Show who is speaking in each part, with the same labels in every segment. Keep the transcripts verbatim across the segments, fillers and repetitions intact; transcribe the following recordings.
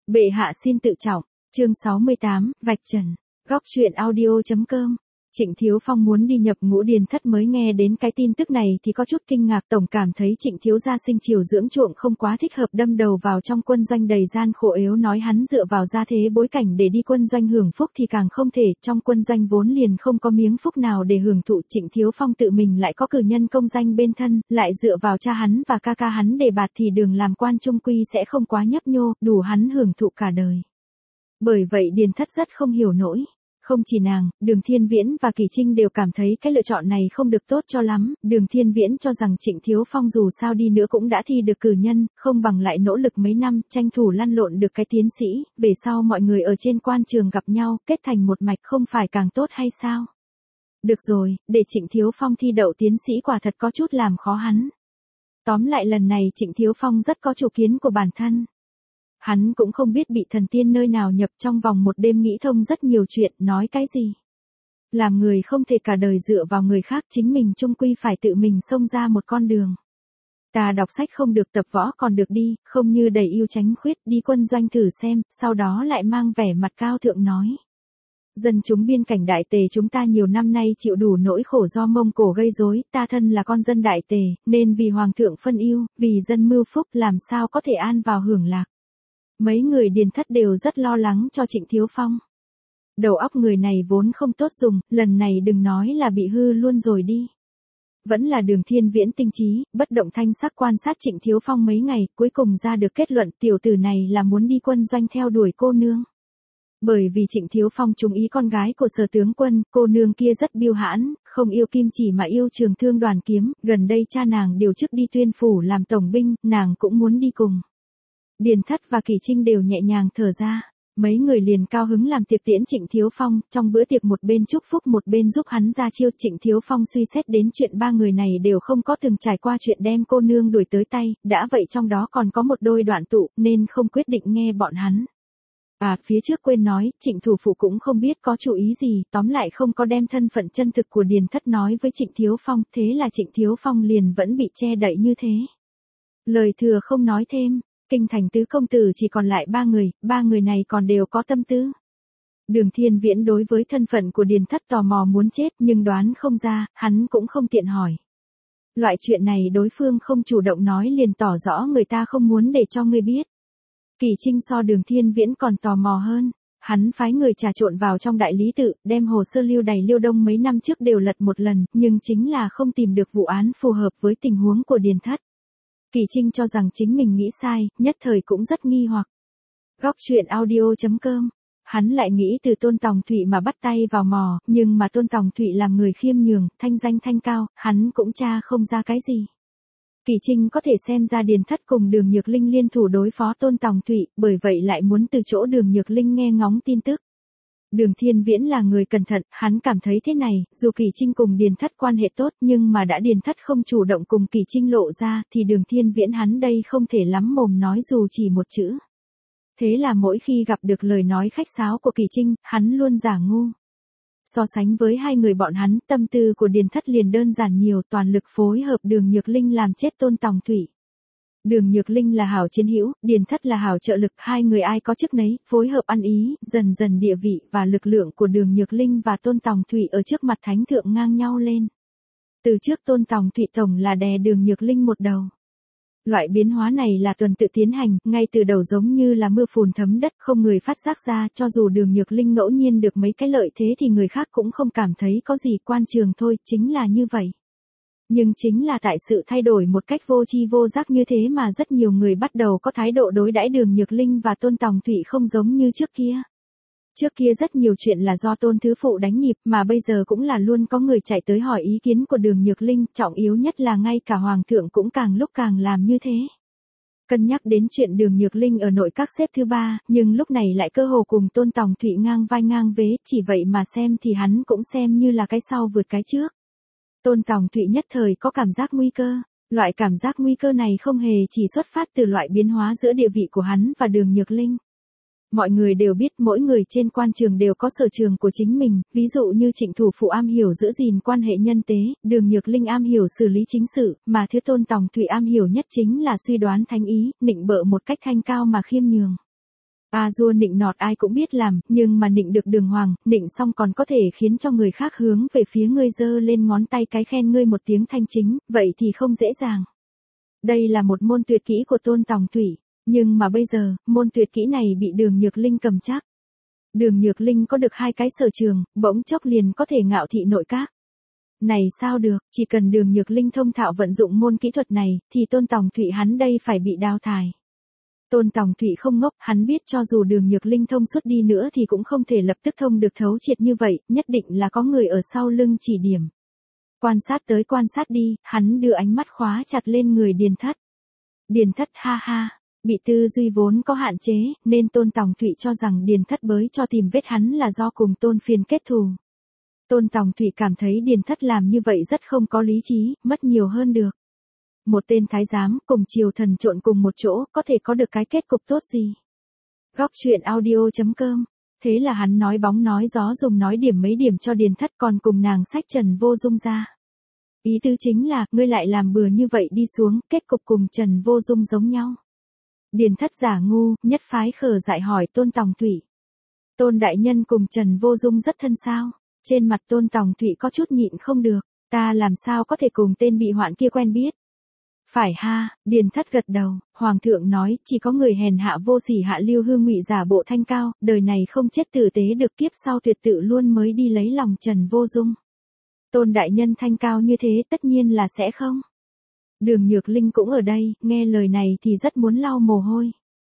Speaker 1: Bệ hạ xin tự trọng, chương sáu mươi tám, vạch trần, góc truyện audio chấm com. Trịnh Thiếu Phong muốn đi nhập ngũ Điền Thất mới nghe đến cái tin tức này thì có chút kinh ngạc, tổng cảm thấy Trịnh thiếu gia sinh chiều dưỡng chuộng không quá thích hợp, đâm đầu vào trong quân doanh đầy gian khổ, yếu nói hắn dựa vào gia thế bối cảnh để đi quân doanh hưởng phúc thì càng không thể, trong quân doanh vốn liền không có miếng phúc nào để hưởng thụ, Trịnh Thiếu Phong tự mình lại có cử nhân công danh bên thân, lại dựa vào cha hắn và ca ca hắn để bạt thì đường làm quan trung quy sẽ không quá nhấp nhô, đủ hắn hưởng thụ cả đời. Bởi vậy Điền Thất rất không hiểu nổi. Không chỉ nàng, Đường Thiên Viễn và Kỳ Trinh đều cảm thấy cái lựa chọn này không được tốt cho lắm. Đường Thiên Viễn cho rằng Trịnh Thiếu Phong dù sao đi nữa cũng đã thi được cử nhân, không bằng lại nỗ lực mấy năm, tranh thủ lăn lộn được cái tiến sĩ, về sau mọi người ở trên quan trường gặp nhau, kết thành một mạch không phải càng tốt hay sao? Được rồi, để Trịnh Thiếu Phong thi đậu tiến sĩ quả thật có chút làm khó hắn. Tóm lại lần này Trịnh Thiếu Phong rất có chủ kiến của bản thân. Hắn cũng không biết bị thần tiên nơi nào nhập, trong vòng một đêm nghĩ thông rất nhiều chuyện, nói cái gì. Làm người không thể cả đời dựa vào người khác, chính mình chung quy phải tự mình xông ra một con đường. Ta đọc sách không được, tập võ còn được đi, không như đầy yêu tránh khuyết, đi quân doanh thử xem, sau đó lại mang vẻ mặt cao thượng nói. Dân chúng biên cảnh Đại Tề chúng ta nhiều năm nay chịu đủ nỗi khổ do Mông Cổ gây rối, ta thân là con dân Đại Tề, nên vì Hoàng thượng phân ưu, vì dân mưu phúc làm sao có thể an vào hưởng lạc. Mấy người Điền Thất đều rất lo lắng cho Trịnh Thiếu Phong. Đầu óc người này vốn không tốt dùng, lần này đừng nói là bị hư luôn rồi đi. Vẫn là Đường Thiên Viễn tinh trí, bất động thanh sắc quan sát Trịnh Thiếu Phong mấy ngày, cuối cùng ra được kết luận tiểu tử này là muốn đi quân doanh theo đuổi cô nương. Bởi vì Trịnh Thiếu Phong trúng ý con gái của Sở tướng quân, cô nương kia rất biêu hãn, không yêu kim chỉ mà yêu trường thương đoàn kiếm, gần đây cha nàng điều chức đi Tuyên phủ làm tổng binh, nàng cũng muốn đi cùng. Điền Thất và Kỳ Trinh đều nhẹ nhàng thở ra, mấy người liền cao hứng làm tiệc tiễn Trịnh Thiếu Phong, trong bữa tiệc một bên chúc phúc một bên giúp hắn ra chiêu. Trịnh Thiếu Phong suy xét đến chuyện ba người này đều không có từng trải qua chuyện đem cô nương đuổi tới tay, đã vậy trong đó còn có một đôi đoạn tụ, nên không quyết định nghe bọn hắn. À, phía trước quên nói, Trịnh thủ phụ cũng không biết có chủ ý gì, tóm lại không có đem thân phận chân thực của Điền Thất nói với Trịnh Thiếu Phong, thế là Trịnh Thiếu Phong liền vẫn bị che đậy như thế. Lời thừa không nói thêm. Kinh thành tứ công tử chỉ còn lại ba người, ba người này còn đều có tâm tư. Đường Thiên Viễn đối với thân phận của Điền Thất tò mò muốn chết nhưng đoán không ra, hắn cũng không tiện hỏi. Loại chuyện này đối phương không chủ động nói liền tỏ rõ người ta không muốn để cho người biết. Kỳ Trinh so Đường Thiên Viễn còn tò mò hơn. Hắn phái người trà trộn vào trong đại lý tự, đem hồ sơ lưu đày Liêu Đông mấy năm trước đều lật một lần, nhưng chính là không tìm được vụ án phù hợp với tình huống của Điền Thất. Kỳ Trinh cho rằng chính mình nghĩ sai, nhất thời cũng rất nghi hoặc. Góc truyện audio chấm com. Hắn lại nghĩ từ Tôn Tòng Thụy mà bắt tay vào mò, nhưng mà Tôn Tòng Thụy làm người khiêm nhường, thanh danh thanh cao, hắn cũng tra không ra cái gì. Kỳ Trinh có thể xem ra Điền Thất cùng Đường Nhược Linh liên thủ đối phó Tôn Tòng Thụy, bởi vậy lại muốn từ chỗ Đường Nhược Linh nghe ngóng tin tức. Đường Thiên Viễn là người cẩn thận, hắn cảm thấy thế này, dù Kỳ Trinh cùng Điền Thất quan hệ tốt nhưng mà đã Điền Thất không chủ động cùng Kỳ Trinh lộ ra thì Đường Thiên Viễn hắn đây không thể lắm mồm nói dù chỉ một chữ. Thế là mỗi khi gặp được lời nói khách sáo của Kỳ Trinh, hắn luôn giả ngu. So sánh với hai người bọn hắn, tâm tư của Điền Thất liền đơn giản nhiều, toàn lực phối hợp Đường Nhược Linh làm chết Tôn Tòng Thụy. Đường Nhược Linh là hảo chiến hữu, Điền Thất là hảo trợ lực, hai người ai có chức nấy, phối hợp ăn ý, dần dần địa vị và lực lượng của Đường Nhược Linh và Tôn Tòng Thụy ở trước mặt thánh thượng ngang nhau lên. Từ trước Tôn Tòng Thụy tổng là đè Đường Nhược Linh một đầu. Loại biến hóa này là tuần tự tiến hành, ngay từ đầu giống như là mưa phùn thấm đất, không người phát giác ra, cho dù Đường Nhược Linh ngẫu nhiên được mấy cái lợi thế thì người khác cũng không cảm thấy có gì, quan trường thôi, chính là như vậy. Nhưng chính là tại sự thay đổi một cách vô tri vô giác như thế mà rất nhiều người bắt đầu có thái độ đối đãi Đường Nhược Linh và Tôn Tòng Thụy không giống như trước kia. Trước kia rất nhiều chuyện là do Tôn Thứ Phụ đánh nhịp mà bây giờ cũng là luôn có người chạy tới hỏi ý kiến của Đường Nhược Linh, trọng yếu nhất là ngay cả Hoàng thượng cũng càng lúc càng làm như thế. Cân nhắc đến chuyện Đường Nhược Linh ở nội các xếp thứ ba, nhưng lúc này lại cơ hồ cùng Tôn Tòng Thụy ngang vai ngang vế, chỉ vậy mà xem thì hắn cũng xem như là cái sau vượt cái trước. Tôn Tòng Thụy nhất thời có cảm giác nguy cơ, loại cảm giác nguy cơ này không hề chỉ xuất phát từ loại biến hóa giữa địa vị của hắn và Đường Nhược Linh. Mọi người đều biết mỗi người trên quan trường đều có sở trường của chính mình, ví dụ như Trịnh thủ phụ am hiểu giữ gìn quan hệ nhân tế, Đường Nhược Linh am hiểu xử lý chính sự, mà thứ Tôn Tòng Thụy am hiểu nhất chính là suy đoán thánh ý, nịnh bợ một cách thanh cao mà khiêm nhường. A dua nịnh nọt ai cũng biết làm, nhưng mà nịnh được đường hoàng, nịnh xong còn có thể khiến cho người khác hướng về phía ngươi giơ lên ngón tay cái khen ngươi một tiếng thanh chính, vậy thì không dễ dàng. Đây là một môn tuyệt kỹ của Tôn Tòng Thủy, nhưng mà bây giờ, môn tuyệt kỹ này bị Đường Nhược Linh cầm chắc. Đường Nhược Linh có được hai cái sở trường, bỗng chốc liền có thể ngạo thị nội các. Này sao được, chỉ cần Đường Nhược Linh thông thạo vận dụng môn kỹ thuật này, thì Tôn Tòng Thủy hắn đây phải bị đào thải. Tôn Tòng Thủy không ngốc, hắn biết cho dù Đường Nhược Linh thông suốt đi nữa thì cũng không thể lập tức thông được thấu triệt như vậy, nhất định là có người ở sau lưng chỉ điểm. Quan sát tới quan sát đi, hắn đưa ánh mắt khóa chặt lên người Điền Thất. Điền Thất ha ha, bị tư duy vốn có hạn chế, nên Tôn Tòng Thủy cho rằng Điền Thất bới cho tìm vết hắn là do cùng Tôn Phiên kết thù. Tôn Tòng Thủy cảm thấy Điền Thất làm như vậy rất không có lý trí, mất nhiều hơn được. Một tên thái giám cùng triều thần trộn cùng một chỗ, có thể có được cái kết cục tốt gì? Góc truyện audio chấm com. Thế là hắn nói bóng nói gió dùng nói điểm mấy điểm cho Điền Thất còn cùng nàng sách Trần Vô Dung ra. Ý tứ chính là, ngươi lại làm bừa như vậy đi xuống, kết cục cùng Trần Vô Dung giống nhau. Điền Thất giả ngu, nhất phái khờ dại hỏi Tôn Tòng Thủy. Tôn đại nhân cùng Trần Vô Dung rất thân sao? Trên mặt Tôn Tòng Thủy có chút nhịn không được, ta làm sao có thể cùng tên bị hoạn kia quen biết? Phải ha, Điền Thất gật đầu, Hoàng thượng nói, chỉ có người hèn hạ vô sỉ hạ lưu hương ngụy giả bộ thanh cao, đời này không chết tử tế được kiếp sau tuyệt tự luôn mới đi lấy lòng Trần Vô Dung. Tôn đại nhân thanh cao như thế tất nhiên là sẽ không. Đường Nhược Linh cũng ở đây, nghe lời này thì rất muốn lau mồ hôi.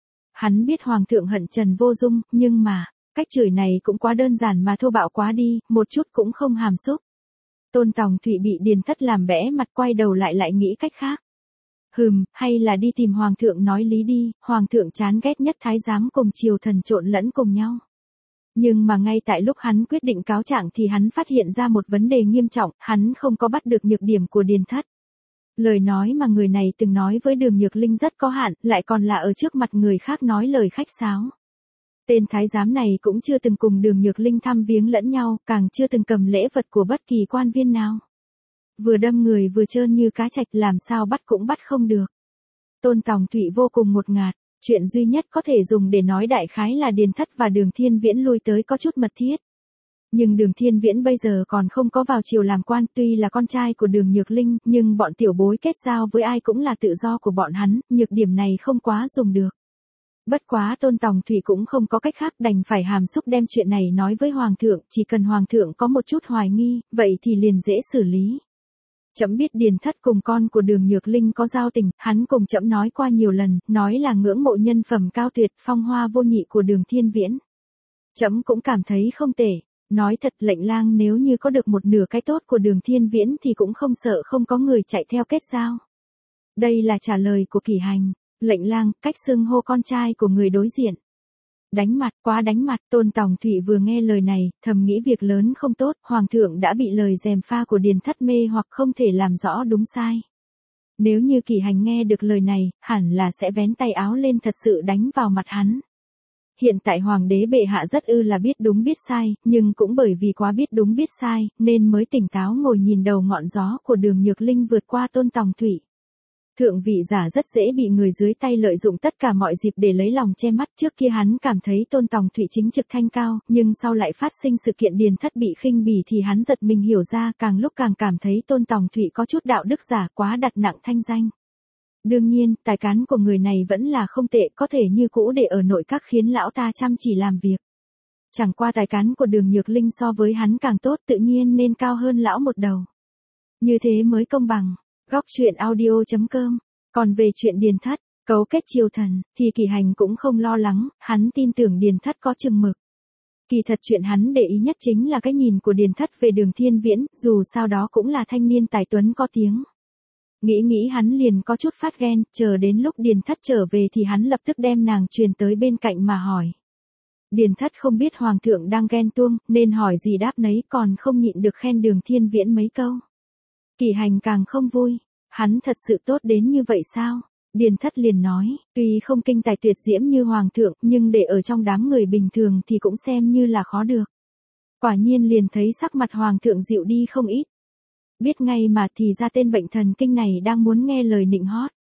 Speaker 1: Hắn biết Hoàng thượng hận Trần Vô Dung, nhưng mà, cách chửi này cũng quá đơn giản mà thô bạo quá đi, một chút cũng không hàm xúc. Tôn Tòng Thủy bị Điền Thất làm bẽ mặt quay đầu lại lại nghĩ cách khác. Hừm, hay là đi tìm Hoàng thượng nói lý đi, Hoàng thượng chán ghét nhất thái giám cùng triều thần trộn lẫn cùng nhau. Nhưng mà ngay tại lúc hắn quyết định cáo trạng thì hắn phát hiện ra một vấn đề nghiêm trọng, hắn không có bắt được nhược điểm của Điền Thất. Lời nói mà người này từng nói với Đường Nhược Linh rất có hạn, lại còn là ở trước mặt người khác nói lời khách sáo. Tên thái giám này cũng chưa từng cùng Đường Nhược Linh thăm viếng lẫn nhau, càng chưa từng cầm lễ vật của bất kỳ quan viên nào. Vừa đâm người vừa trơn như cá trạch làm sao bắt cũng bắt không được. Tôn Tòng Thủy vô cùng ngột ngạt, chuyện duy nhất có thể dùng để nói đại khái là Điền Thất và Đường Thiên Viễn lui tới có chút mật thiết. Nhưng Đường Thiên Viễn bây giờ còn không có vào triều làm quan, tuy là con trai của Đường Nhược Linh, nhưng bọn tiểu bối kết giao với ai cũng là tự do của bọn hắn, nhược điểm này không quá dùng được. Bất quá Tôn Tòng Thủy cũng không có cách khác đành phải hàm xúc đem chuyện này nói với Hoàng thượng, chỉ cần Hoàng thượng có một chút hoài nghi, vậy thì liền dễ xử lý. Trẫm biết Điền Thất cùng con của Đường Nhược Linh có giao tình, hắn cùng trẫm nói qua nhiều lần, nói là ngưỡng mộ nhân phẩm cao tuyệt, phong hoa vô nhị của Đường Thiên Viễn. Trẫm cũng cảm thấy không tệ, nói thật lệnh lang nếu như có được một nửa cái tốt của Đường Thiên Viễn thì cũng không sợ không có người chạy theo kết giao. Đây là trả lời của Kỷ Hành, lệnh lang, cách xưng hô con trai của người đối diện. Đánh mặt, quá đánh mặt, Tôn Tòng Thủy vừa nghe lời này, thầm nghĩ việc lớn không tốt, Hoàng thượng đã bị lời gièm pha của Điền Thất mê hoặc không thể làm rõ đúng sai. Nếu như Kỷ Hành nghe được lời này, hẳn là sẽ vén tay áo lên thật sự đánh vào mặt hắn. Hiện tại Hoàng đế bệ hạ rất ư là biết đúng biết sai, nhưng cũng bởi vì quá biết đúng biết sai, nên mới tỉnh táo ngồi nhìn đầu ngọn gió của Đường Nhược Linh vượt qua Tôn Tòng Thủy. Thượng vị giả rất dễ bị người dưới tay lợi dụng tất cả mọi dịp để lấy lòng che mắt, trước kia hắn cảm thấy Tôn Tòng Thủy chính trực thanh cao, nhưng sau lại phát sinh sự kiện Điền Thất bị khinh bỉ thì hắn giật mình hiểu ra, càng lúc càng cảm thấy Tôn Tòng Thủy có chút đạo đức giả quá đặt nặng thanh danh. Đương nhiên, tài cán của người này vẫn là không tệ, có thể như cũ để ở nội các khiến lão ta chăm chỉ làm việc. Chẳng qua tài cán của Đường Nhược Linh so với hắn càng tốt, tự nhiên nên cao hơn lão một đầu. Như thế mới công bằng. Góc truyện audio chấm com. Còn về chuyện Điền Thất, cấu kết triều thần, thì Kỷ Hành cũng không lo lắng, hắn tin tưởng Điền Thất có chừng mực. Kỳ thật chuyện hắn để ý nhất chính là cái nhìn của Điền Thất về Đường Thiên Viễn, dù sao đó cũng là thanh niên tài tuấn có tiếng. Nghĩ nghĩ hắn liền có chút phát ghen, chờ đến lúc Điền Thất trở về thì hắn lập tức đem nàng truyền tới bên cạnh mà hỏi. Điền Thất không biết Hoàng thượng đang ghen tuông, nên hỏi gì đáp nấy, còn không nhịn được khen Đường Thiên Viễn mấy câu. Kỷ Hành càng không vui, hắn thật sự tốt đến như vậy sao? Điền Thất liền nói, tuy không kinh tài tuyệt diễm như Hoàng thượng, nhưng để ở trong đám người bình thường thì cũng xem như là khó được. Quả nhiên liền thấy sắc mặt Hoàng thượng dịu đi không ít. Biết ngay mà thì ra tên bệnh thần kinh này đang muốn nghe lời nịnh hót.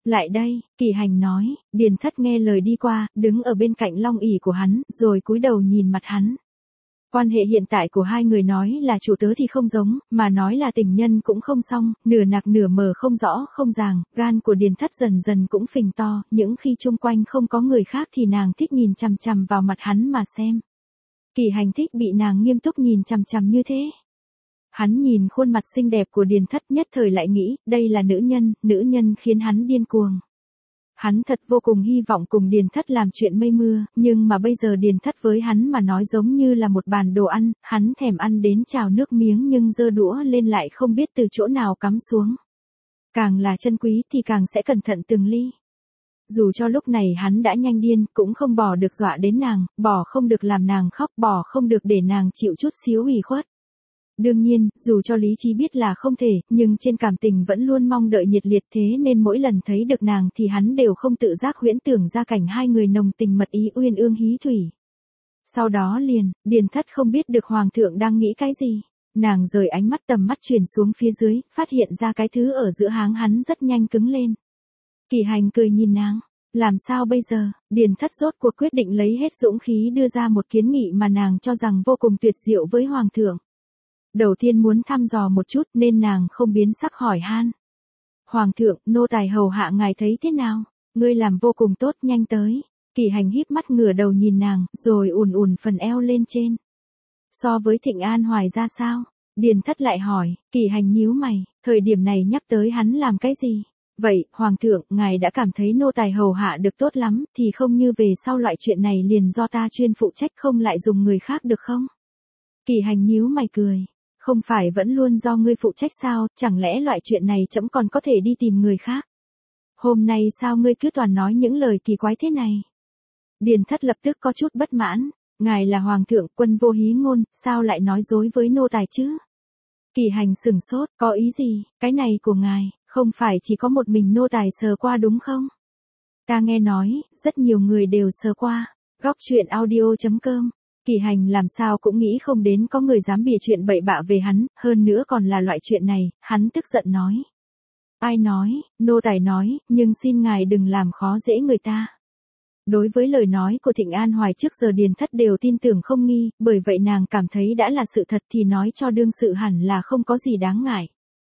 Speaker 1: Lại đây, Kỳ Hành nói, Điền Thất nghe lời đi qua, đứng ở bên cạnh long ỷ của hắn, rồi cúi đầu nhìn mặt hắn. Quan hệ hiện tại của hai người nói là chủ tớ thì không giống, mà nói là tình nhân cũng không xong, nửa nạc nửa mờ không rõ không ràng, gan của Điền Thất dần dần cũng phình to, những khi chung quanh không có người khác thì nàng thích nhìn chằm chằm vào mặt hắn mà xem. Kỳ Hành thích bị nàng nghiêm túc nhìn chằm chằm như thế. Hắn nhìn khuôn mặt xinh đẹp của Điền Thất nhất thời lại nghĩ, đây là nữ nhân, nữ nhân khiến hắn điên cuồng. Hắn thật vô cùng hy vọng cùng Điền Thất làm chuyện mây mưa, nhưng mà bây giờ Điền Thất với hắn mà nói giống như là một bàn đồ ăn, hắn thèm ăn đến trào nước miếng nhưng giơ đũa lên lại không biết từ chỗ nào cắm xuống. Càng là chân quý thì càng sẽ cẩn thận từng ly. Dù cho lúc này hắn đã nhanh điên, cũng không bỏ được dọa đến nàng, bỏ không được làm nàng khóc, bỏ không được để nàng chịu chút xíu ủy khuất. Đương nhiên, dù cho lý trí biết là không thể, nhưng trên cảm tình vẫn luôn mong đợi nhiệt liệt thế nên mỗi lần thấy được nàng thì hắn đều không tự giác huyễn tưởng ra cảnh hai người nồng tình mật ý uyên ương hí thủy. Sau đó liền, Điền Thất không biết được Hoàng thượng đang nghĩ cái gì. Nàng rời ánh mắt tầm mắt chuyển xuống phía dưới, phát hiện ra cái thứ ở giữa háng hắn rất nhanh cứng lên. Kỳ Hành cười nhìn nàng. Làm sao bây giờ, Điền Thất rốt cuộc quyết định lấy hết dũng khí đưa ra một kiến nghị mà nàng cho rằng vô cùng tuyệt diệu với Hoàng thượng. Đầu tiên muốn thăm dò một chút nên nàng không biến sắc hỏi han. Hoàng thượng, nô tài hầu hạ ngài thấy thế nào? Ngươi làm vô cùng tốt, nhanh tới. Kỳ Hành híp mắt ngửa đầu nhìn nàng, rồi ùn ùn phần eo lên trên. So với Thịnh An Hoài ra sao? Điền Thất lại hỏi, Kỳ Hành nhíu mày, thời điểm này nhắc tới hắn làm cái gì? Vậy, Hoàng thượng, ngài đã cảm thấy nô tài hầu hạ được tốt lắm, thì không như về sau loại chuyện này liền do ta chuyên phụ trách không lại dùng người khác được không? Kỳ Hành nhíu mày cười. Không phải vẫn luôn do ngươi phụ trách sao, chẳng lẽ loại chuyện này trẫm còn có thể đi tìm người khác? Hôm nay sao ngươi cứ toàn nói những lời kỳ quái thế này? Điền Thất lập tức có chút bất mãn, ngài là Hoàng thượng, quân vô hí ngôn, sao lại nói dối với nô tài chứ? Kỳ Hành sừng sốt, có ý gì, cái này của ngài, không phải chỉ có một mình nô tài sờ qua đúng không? Ta nghe nói, rất nhiều người đều sờ qua. Góc truyện audio chấm com. Kỳ Hành làm sao cũng nghĩ không đến có người dám bịa chuyện bậy bạ về hắn, hơn nữa còn là loại chuyện này, hắn tức giận nói. Ai nói, nô tài nói, nhưng xin ngài đừng làm khó dễ người ta. Đối với lời nói của Thịnh An Hoài trước giờ Điền Thất đều tin tưởng không nghi, bởi vậy nàng cảm thấy đã là sự thật thì nói cho đương sự hẳn là không có gì đáng ngại.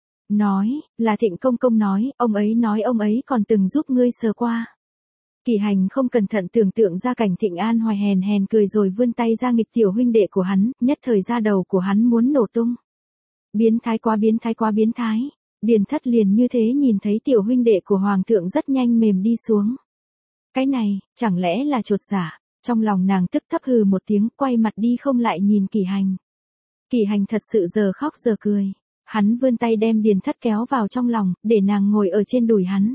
Speaker 1: Nói, là Thịnh công công nói, ông ấy nói ông ấy còn từng giúp ngươi sờ qua. Kỳ Hành không cẩn thận tưởng tượng ra cảnh Thịnh An Hoài hèn hèn cười rồi vươn tay ra nghịch tiểu huynh đệ của hắn, nhất thời da đầu của hắn muốn nổ tung. Biến thái quá biến thái quá biến thái. Điền Thất liền như thế nhìn thấy tiểu huynh đệ của Hoàng thượng rất nhanh mềm đi xuống. Cái này, chẳng lẽ là chột giả? Trong lòng nàng tức thấp hừ một tiếng, quay mặt đi không lại nhìn Kỳ Hành. Kỳ Hành thật sự giờ khóc giờ cười. Hắn vươn tay đem Điền Thất kéo vào trong lòng, để nàng ngồi ở trên đùi hắn.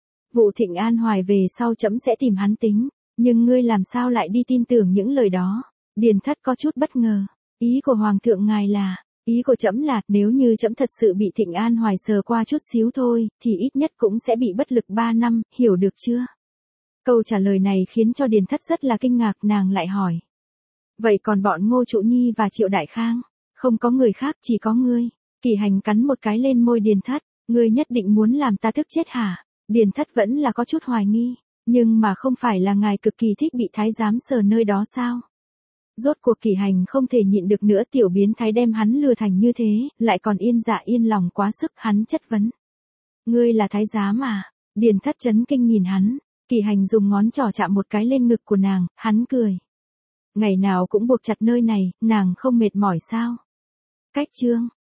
Speaker 1: Vụ Thịnh An Hoài về sau trẫm sẽ tìm hắn tính, nhưng ngươi làm sao lại đi tin tưởng những lời đó? Điền Thất có chút bất ngờ. Ý của Hoàng thượng ngài là, ý của trẫm là, nếu như trẫm thật sự bị Thịnh An Hoài sờ qua chút xíu thôi, thì ít nhất cũng sẽ bị bất lực ba năm, hiểu được chưa? Câu trả lời này khiến cho Điền Thất rất là kinh ngạc, nàng lại hỏi. Vậy còn bọn Ngô Trụ Nhi và Triệu Đại Khang? Không có người khác, chỉ có ngươi. Kỳ Hành cắn một cái lên môi Điền Thất, ngươi nhất định muốn làm ta tức chết hả? Điền Thất vẫn là có chút hoài nghi, nhưng mà không phải là ngài cực kỳ thích bị thái giám sờ nơi đó sao? Rốt cuộc Kỳ Hành không thể nhịn được nữa, tiểu biến thái đem hắn lừa thành như thế, lại còn yên dạ yên lòng quá sức, hắn chất vấn. Ngươi là thái giám à? Điền Thất chấn kinh nhìn hắn, Kỳ Hành dùng ngón trỏ chạm một cái lên ngực của nàng, hắn cười. Ngày nào cũng buộc chặt nơi này, nàng không mệt mỏi sao? Cách chương